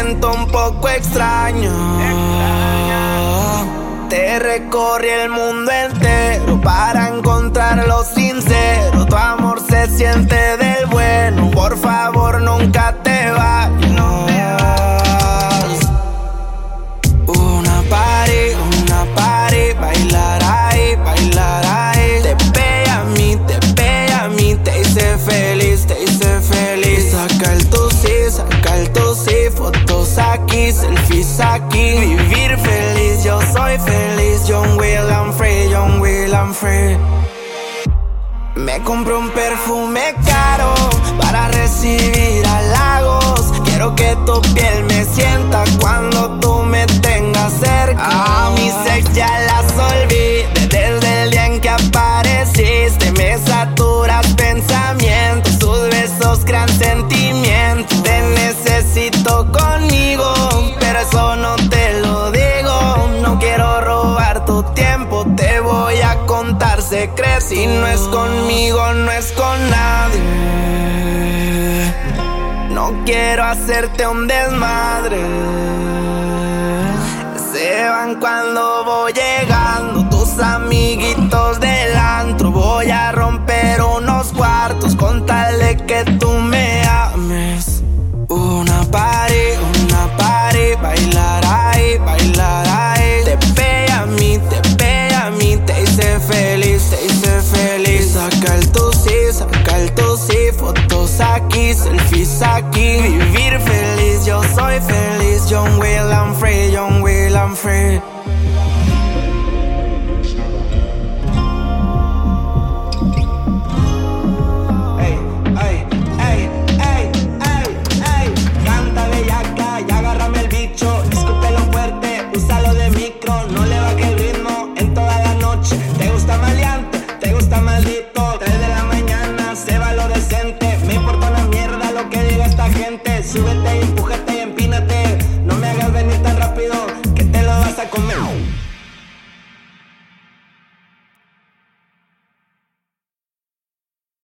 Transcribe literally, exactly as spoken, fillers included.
siento un poco extraño. Te recorrí el mundo entero para encontrar lo sincero. Tu amor se siente del bueno, por favor nunca te vayas. Una party, una party, bailar ahí, bailar ahí. Te pega a mí, te pega a mí, te hice feliz, te hice feliz. Saca el tu sí, saca el tu sí, fotos aquí, selfies aquí. Vivir feliz, yo soy feliz. John Will, I'm free, John Will, I'm free. Me compré un perfume caro para recibir halagos. Quiero que tu piel me sienta cuando tú me tengas cerca. A mi sex ya las olvidé desde el día en que apareciste. Me saturas pensamientos, tus besos crean sentimientos. Te necesito conmigo, pero eso no te lo digo. No quiero robar tu tiempo, te voy a contar secretos. Si no es conmigo, no es con nadie. No quiero hacerte un desmadre. Se van cuando voy llegando tus amiguitos del antro. Voy a romper unos cuartos con tal de que tú me ames. Una party, una party, bailar ahí, bailar ahí. Te pega a mí, te pega a mí, te hice feliz, te hice feliz. Saca el tu sí, saca el tu sí, fotos aquí, selfies aquí. Vivir feliz, yo soy feliz. John Will, I'm free, John Will, I'm free.